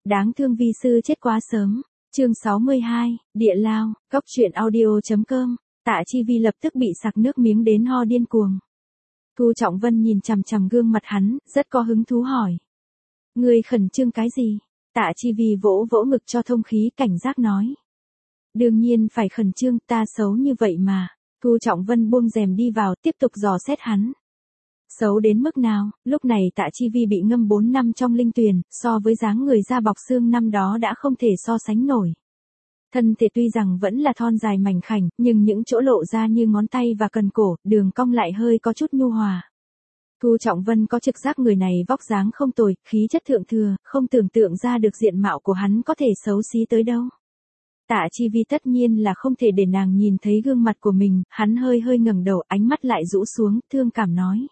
Đáng thương vi sư chết quá sớm. Chương 62, Địa Lao, Cóc truyện audio.com. Tạ Chi Vi lập tức bị sặc nước miếng đến ho điên cuồng. Thu Trọng Vân nhìn chằm chằm gương mặt hắn, rất có hứng thú hỏi. Ngươi khẩn trương cái gì? Tạ Chi Vi vỗ vỗ ngực cho thông khí, cảnh giác nói. Đương nhiên phải khẩn trương, ta xấu như vậy mà. Thu Trọng Vân buông rèm đi vào, tiếp tục dò xét hắn. Xấu đến mức nào? Lúc này Tạ Chi Vi bị ngâm 4 năm trong linh tuyền, so với dáng người da bọc xương năm đó đã không thể so sánh nổi. Thân thể tuy rằng vẫn là thon dài mảnh khảnh, nhưng những chỗ lộ ra như ngón tay và cần cổ, đường cong lại hơi có chút nhu hòa. Thu Trọng Vân có trực giác người này vóc dáng không tồi, khí chất thượng thừa, không tưởng tượng ra được diện mạo của hắn có thể xấu xí tới đâu. Tạ Chi Vi tất nhiên là không thể để nàng nhìn thấy gương mặt của mình, hắn hơi hơi ngẩng đầu, ánh mắt lại rũ xuống, thương cảm nói.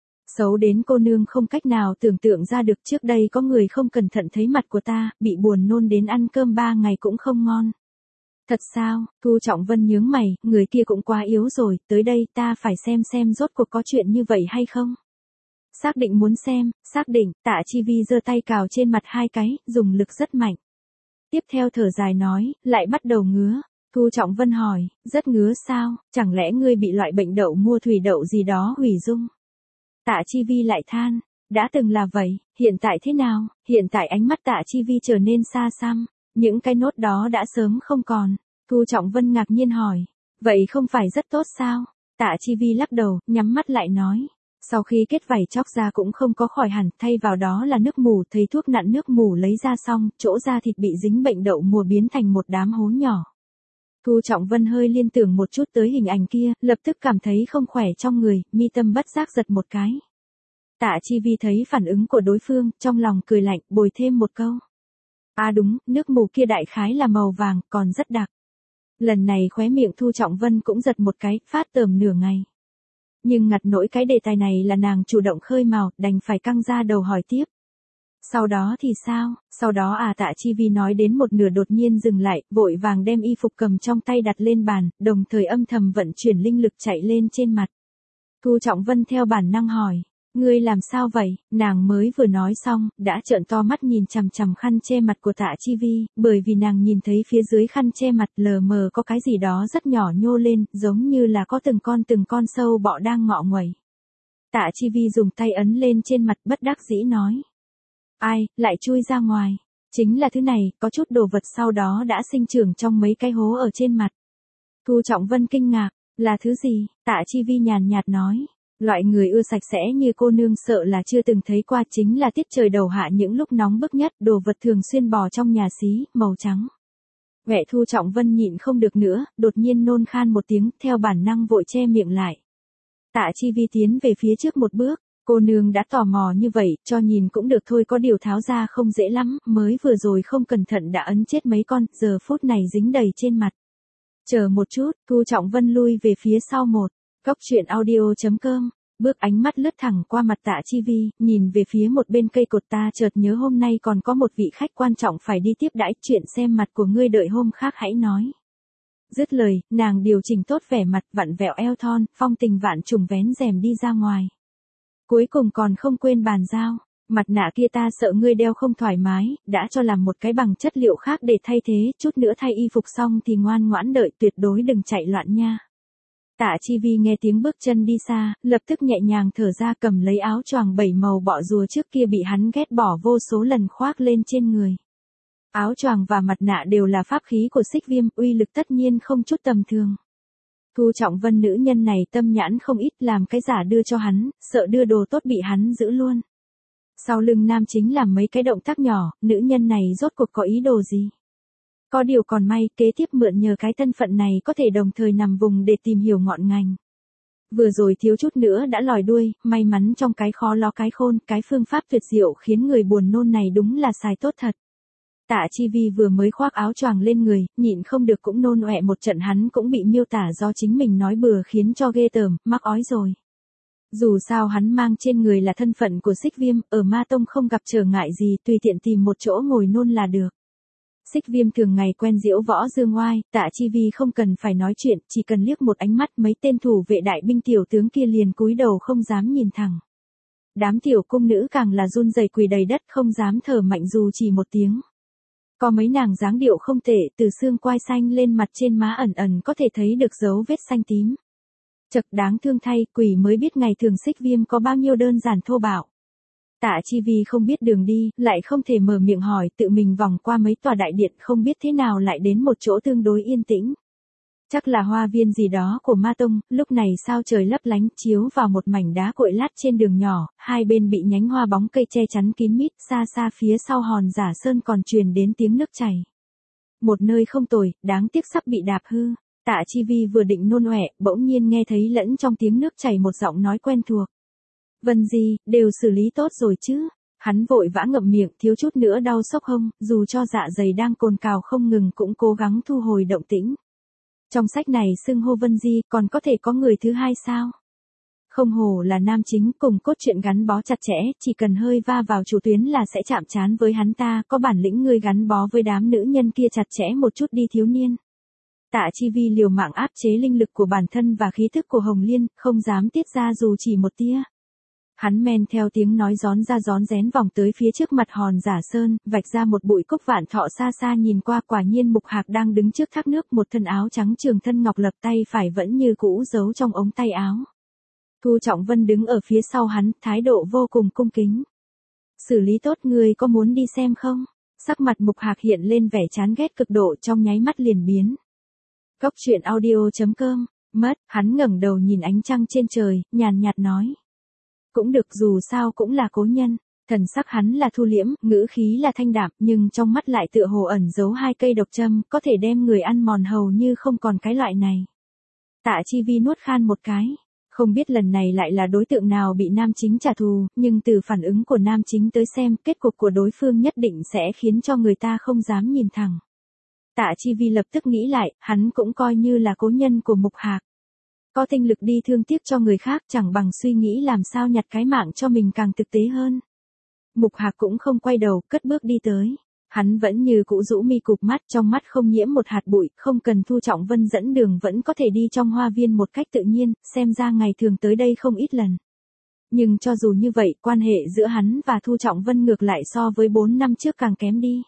Xấu đến cô nương không cách nào tưởng tượng ra được, trước đây có người không cẩn thận thấy mặt của ta, bị buồn nôn đến ăn cơm 3 ngày cũng không ngon. Thật sao? Thu Trọng Vân nhướng mày, người kia cũng quá yếu rồi, tới đây ta phải xem rốt cuộc có chuyện như vậy hay không. Xác định muốn xem, xác định. Tạ Chi Vi giơ tay cào trên mặt 2 cái, dùng lực rất mạnh. Tiếp theo thở dài nói, lại bắt đầu ngứa. Thu Trọng Vân hỏi, rất ngứa sao, chẳng lẽ ngươi bị loại bệnh đậu mùa thủy đậu gì đó hủy dung? Tạ Chi Vi lại than, đã từng là vậy, hiện tại thế nào? Hiện tại ánh mắt Tạ Chi Vi trở nên xa xăm, những cái nốt đó đã sớm không còn. Thu Trọng Vân ngạc nhiên hỏi, vậy không phải rất tốt sao? Tạ Chi Vi lắc đầu, nhắm mắt lại nói, sau khi kết vảy chóc ra cũng không có khỏi hẳn, thay vào đó là nước mù, thấy thuốc nặn nước mù lấy ra xong, chỗ da thịt bị dính bệnh đậu mùa biến thành một đám hố nhỏ. Thu Trọng Vân hơi liên tưởng một chút tới hình ảnh kia, lập tức cảm thấy không khỏe trong người, mi tâm bất giác giật một cái. Tạ Chi Vi thấy phản ứng của đối phương, trong lòng cười lạnh, bồi thêm một câu. À đúng, nước mù kia đại khái là màu vàng, còn rất đặc. Lần này khóe miệng Thu Trọng Vân cũng giật một cái, phát tởm nửa ngày. Nhưng ngặt nỗi cái đề tài này là nàng chủ động khơi mào, đành phải căng ra đầu hỏi tiếp. Sau đó thì sao? Sau đó Tạ Chi Vi nói đến một nửa đột nhiên dừng lại, vội vàng đem y phục cầm trong tay đặt lên bàn, đồng thời âm thầm vận chuyển linh lực chạy lên trên mặt. Thu Trọng Vân theo bản năng hỏi, ngươi làm sao vậy? Nàng mới vừa nói xong, đã trợn to mắt nhìn chằm chằm khăn che mặt của Tạ Chi Vi, bởi vì nàng nhìn thấy phía dưới khăn che mặt lờ mờ có cái gì đó rất nhỏ nhô lên, giống như là có từng con sâu bọ đang ngọ nguậy. Tạ Chi Vi dùng tay ấn lên trên mặt, bất đắc dĩ nói. Ai, lại chui ra ngoài. Chính là thứ này, có chút đồ vật sau đó đã sinh trưởng trong mấy cái hố ở trên mặt. Thu Trọng Vân kinh ngạc, là thứ gì? Tạ Chi Vi nhàn nhạt nói. Loại người ưa sạch sẽ như cô nương sợ là chưa từng thấy qua, chính là tiết trời đầu hạ những lúc nóng bức nhất, đồ vật thường xuyên bò trong nhà xí, màu trắng. Mẹ Thu Trọng Vân nhịn không được nữa, đột nhiên nôn khan một tiếng, theo bản năng vội che miệng lại. Tạ Chi Vi tiến về phía trước một bước. Cô nương đã tò mò như vậy, cho nhìn cũng được thôi, có điều tháo ra không dễ lắm, mới vừa rồi không cẩn thận đã ấn chết mấy con, giờ phút này dính đầy trên mặt. Chờ một chút, Thu Trọng Vân lui về phía sau một. Cóc truyện audio.com. Bước ánh mắt lướt thẳng qua mặt Tạ Chi Vi, nhìn về phía một bên cây cột, ta chợt nhớ hôm nay còn có một vị khách quan trọng phải đi tiếp đãi, chuyện xem mặt của ngươi đợi hôm khác hãy nói. Dứt lời, nàng điều chỉnh tốt vẻ mặt, vặn vẹo eo thon, phong tình vạn trùng vén rèm đi ra ngoài. Cuối cùng còn không quên bàn giao, mặt nạ kia ta sợ ngươi đeo không thoải mái, đã cho làm một cái bằng chất liệu khác để thay thế, chút nữa thay y phục xong thì ngoan ngoãn đợi, tuyệt đối đừng chạy loạn nha. Tạ Chi Vi nghe tiếng bước chân đi xa, lập tức nhẹ nhàng thở ra, cầm lấy áo choàng 7 màu bọ rùa trước kia bị hắn ghét bỏ vô số lần khoác lên trên người. Áo choàng và mặt nạ đều là pháp khí của Xích Viêm, uy lực tất nhiên không chút tầm thường. Thu Trọng Vân nữ nhân này tâm nhãn không ít, làm cái giả đưa cho hắn, sợ đưa đồ tốt bị hắn giữ luôn. Sau lưng nam chính làm mấy cái động tác nhỏ, nữ nhân này rốt cuộc có ý đồ gì? Có điều còn may, kế tiếp mượn nhờ cái thân phận này có thể đồng thời nằm vùng để tìm hiểu ngọn ngành. Vừa rồi thiếu chút nữa đã lòi đuôi, may mắn trong cái khó ló cái khôn, cái phương pháp tuyệt diệu khiến người buồn nôn này đúng là xài tốt thật. Tạ Chi Vi vừa mới khoác áo choàng lên người, nhịn không được cũng nôn ọe một trận, hắn cũng bị miêu tả do chính mình nói bừa khiến cho ghê tởm, mắc ói rồi. Dù sao hắn mang trên người là thân phận của Xích Viêm, ở Ma Tông không gặp trở ngại gì, tùy tiện tìm một chỗ ngồi nôn là được. Xích Viêm thường ngày quen diễu võ dương oai, Tạ Chi Vi không cần phải nói chuyện, chỉ cần liếc một ánh mắt, mấy tên thủ vệ đại binh tiểu tướng kia liền cúi đầu không dám nhìn thẳng. Đám tiểu cung nữ càng là run rẩy quỳ đầy đất, không dám thở mạnh dù chỉ một tiếng. Có mấy nàng dáng điệu không tệ, từ xương quai xanh lên mặt trên má ẩn ẩn có thể thấy được dấu vết xanh tím. Chật, đáng thương thay, quỷ mới biết ngày thường Xích Viêm có bao nhiêu đơn giản thô bạo. Tạ Chi Vi không biết đường đi, lại không thể mở miệng hỏi, tự mình vòng qua mấy tòa đại điện không biết thế nào lại đến một chỗ tương đối yên tĩnh. Chắc là hoa viên gì đó của Ma Tông, lúc này sao trời lấp lánh chiếu vào một mảnh đá cội lát trên đường nhỏ, hai bên bị nhánh hoa bóng cây che chắn kín mít, xa xa phía sau hòn giả sơn còn truyền đến tiếng nước chảy. Một nơi không tồi, đáng tiếc sắp bị đạp hư. Tạ Chi Vi vừa định nôn ọe, bỗng nhiên nghe thấy lẫn trong tiếng nước chảy một giọng nói quen thuộc. Vân Di, đều xử lý tốt rồi chứ? Hắn vội vã ngậm miệng, thiếu chút nữa đau sốc hông, dù cho dạ dày đang cồn cào không ngừng cũng cố gắng thu hồi động tĩnh. Trong sách này xưng hô Vân Di, còn có thể có người thứ hai sao? Không hổ là nam chính, cùng cốt truyện gắn bó chặt chẽ, chỉ cần hơi va vào chủ tuyến là sẽ chạm trán với hắn ta, có bản lĩnh người gắn bó với đám nữ nhân kia chặt chẽ một chút đi thiếu niên. Tạ Chi Vi liều mạng áp chế linh lực của bản thân và khí thức của Hồng Liên, không dám tiết ra dù chỉ một tia. Hắn men theo tiếng nói rón ra rón rén vòng tới phía trước mặt hòn giả sơn, vạch ra một bụi cúc vạn thọ xa xa nhìn qua, quả nhiên Mục Hạc đang đứng trước thác nước, một thân áo trắng trường thân ngọc lập, tay phải vẫn như cũ giấu trong ống tay áo. Thu Trọng Vân đứng ở phía sau hắn, thái độ vô cùng cung kính. Xử lý tốt, người có muốn đi xem không? Sắc mặt Mục Hạc hiện lên vẻ chán ghét cực độ, trong nháy mắt liền biến. Góc truyện audio.com, mất, hắn ngẩng đầu nhìn ánh trăng trên trời, nhàn nhạt nói. Cũng được, dù sao cũng là cố nhân. Thần sắc hắn là thu liễm, ngữ khí là thanh đạm, nhưng trong mắt lại tựa hồ ẩn giấu hai cây độc châm, có thể đem người ăn mòn hầu như không còn cái loại này. Tạ Chi Vi nuốt khan một cái. Không biết lần này lại là đối tượng nào bị nam chính trả thù, nhưng từ phản ứng của nam chính tới xem, kết cục của đối phương nhất định sẽ khiến cho người ta không dám nhìn thẳng. Tạ Chi Vi lập tức nghĩ lại, hắn cũng coi như là cố nhân của Mục Hạc. Có tinh lực đi thương tiếc cho người khác chẳng bằng suy nghĩ làm sao nhặt cái mạng cho mình càng thực tế hơn. Mục Hạc cũng không quay đầu, cất bước đi tới. Hắn vẫn như cũ rũ mi cụp mắt, trong mắt không nhiễm một hạt bụi, không cần Thu Trọng Vân dẫn đường vẫn có thể đi trong hoa viên một cách tự nhiên, xem ra ngày thường tới đây không ít lần. Nhưng cho dù như vậy, quan hệ giữa hắn và Thu Trọng Vân ngược lại so với 4 năm trước càng kém đi.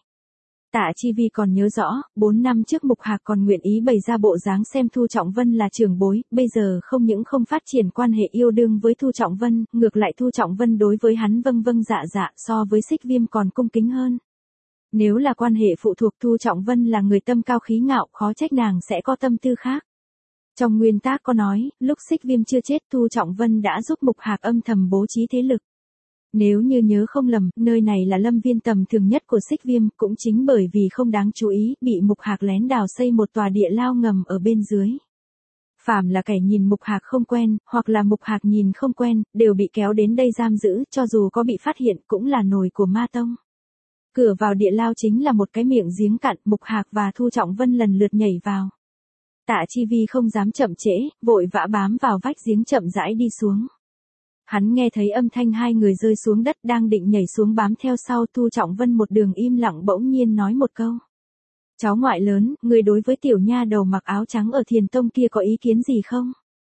Tạ Chi Vi còn nhớ rõ, 4 năm trước Mục Hạc còn nguyện ý bày ra bộ dáng xem Thu Trọng Vân là trưởng bối, bây giờ không những không phát triển quan hệ yêu đương với Thu Trọng Vân, ngược lại Thu Trọng Vân đối với hắn vâng vâng dạ dạ, so với Xích Viêm còn cung kính hơn. Nếu là quan hệ phụ thuộc, Thu Trọng Vân là người tâm cao khí ngạo, khó trách nàng sẽ có tâm tư khác. Trong nguyên tác có nói, lúc Xích Viêm chưa chết, Thu Trọng Vân đã giúp Mục Hạc âm thầm bố trí thế lực. Nếu như nhớ không lầm, nơi này là lâm viên tầm thường nhất của Xích Viêm, cũng chính bởi vì không đáng chú ý, bị Mục Hạc lén đào xây một tòa địa lao ngầm ở bên dưới. Phàm là kẻ nhìn Mục Hạc không quen, hoặc là Mục Hạc nhìn không quen, đều bị kéo đến đây giam giữ, cho dù có bị phát hiện cũng là nồi của Ma Tông. Cửa vào địa lao chính là một cái miệng giếng cạn, Mục Hạc và Thu Trọng Vân lần lượt nhảy vào. Tạ Chi Vi không dám chậm trễ, vội vã bám vào vách giếng chậm rãi đi xuống. Hắn nghe thấy âm thanh hai người rơi xuống đất, đang định nhảy xuống bám theo sau, Thu Trọng Vân một đường im lặng bỗng nhiên nói một câu. Cháu ngoại lớn, người đối với tiểu nha đầu mặc áo trắng ở Thiền Tông kia có ý kiến gì không?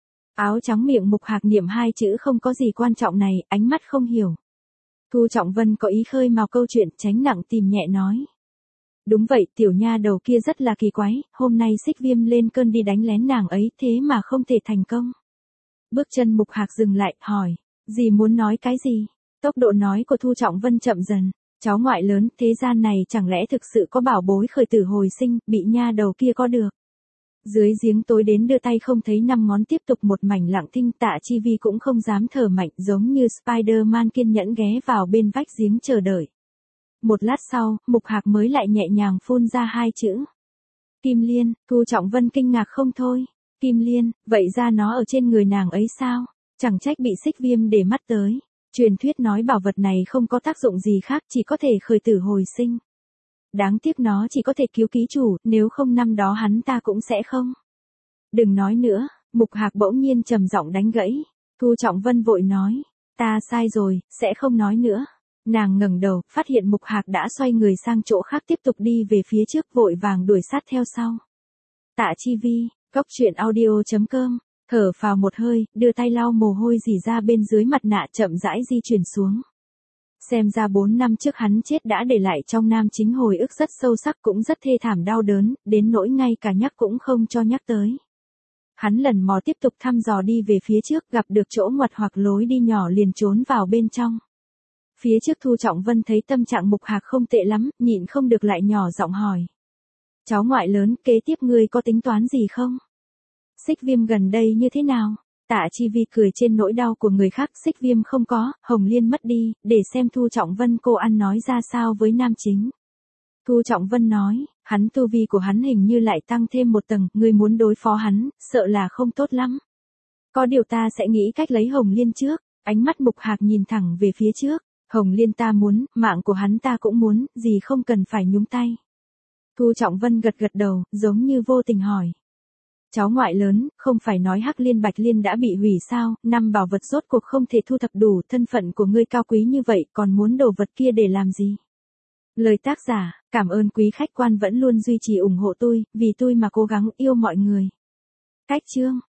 Áo trắng miệng Mục Hạc niệm hai chữ không có gì quan trọng này, ánh mắt không hiểu. Thu Trọng Vân có ý khơi mào câu chuyện, tránh nặng tìm nhẹ nói. Đúng vậy, tiểu nha đầu kia rất là kỳ quái, hôm nay Xích Viêm lên cơn đi đánh lén nàng ấy, thế mà không thể thành công. Bước chân Mục Hạc dừng lại, hỏi. Dì muốn nói cái gì? Tốc độ nói của Thu Trọng Vân chậm dần. Cháu ngoại lớn, thế gian này chẳng lẽ thực sự có bảo bối khởi tử hồi sinh, bị nha đầu kia có được. Dưới giếng tối đến đưa tay không thấy năm ngón, tiếp tục một mảnh lặng thinh. Tạ Chi Vi cũng không dám thở mạnh, giống như Spider-Man kiên nhẫn ghé vào bên vách giếng chờ đợi. Một lát sau, Mục Hạc mới lại nhẹ nhàng phun ra hai chữ. Kim Liên. Thu Trọng Vân kinh ngạc không thôi. Kim Liên, vậy ra nó ở trên người nàng ấy sao? Chẳng trách bị Xích Viêm để mắt tới. Truyền thuyết nói bảo vật này không có tác dụng gì khác, chỉ có thể khởi tử hồi sinh. Đáng tiếc nó chỉ có thể cứu ký chủ, nếu không năm đó hắn ta cũng sẽ không. Đừng nói nữa, Mục Hạc bỗng nhiên trầm giọng đánh gãy. Thu Trọng Vân vội nói, ta sai rồi, sẽ không nói nữa. Nàng ngẩng đầu, phát hiện Mục Hạc đã xoay người sang chỗ khác tiếp tục đi về phía trước, vội vàng đuổi sát theo sau. Tạ Chi Vi, góc truyện audio.com. Thở phào một hơi, đưa tay lau mồ hôi rỉ ra bên dưới mặt nạ, chậm rãi di chuyển xuống. Xem ra 4 năm trước hắn chết đã để lại trong nam chính hồi ức rất sâu sắc cũng rất thê thảm đau đớn, đến nỗi ngay cả nhắc cũng không cho nhắc tới. Hắn lần mò tiếp tục thăm dò đi về phía trước, gặp được chỗ ngoặt hoặc lối đi nhỏ liền trốn vào bên trong. Phía trước Thu Trọng Vân thấy tâm trạng Mục Hạc không tệ lắm, nhịn không được lại nhỏ giọng hỏi. Cháu ngoại lớn, kế tiếp ngươi có tính toán gì không? Xích Viêm gần đây như thế nào? Tạ Chi Vi cười trên nỗi đau của người khác. Xích Viêm không có, Hồng Liên mất đi, để xem Thu Trọng Vân cô ăn nói ra sao với nam chính. Thu Trọng Vân nói, hắn tu vi của hắn hình như lại tăng thêm một tầng, ngươi muốn đối phó hắn, sợ là không tốt lắm. Có điều ta sẽ nghĩ cách lấy Hồng Liên trước. Ánh mắt Mục Hạc nhìn thẳng về phía trước. Hồng Liên ta muốn, mạng của hắn ta cũng muốn, gì không cần phải nhúng tay. Thu Trọng Vân gật gật đầu, giống như vô tình hỏi. Cháu ngoại lớn, không phải nói Hắc Liên Bạch Liên đã bị hủy sao, 5 bảo vật rốt cuộc không thể thu thập đủ, thân phận của ngươi cao quý như vậy, còn muốn đồ vật kia để làm gì? Lời tác giả, cảm ơn quý khách quan vẫn luôn duy trì ủng hộ tôi, vì tôi mà cố gắng yêu mọi người. Cách chương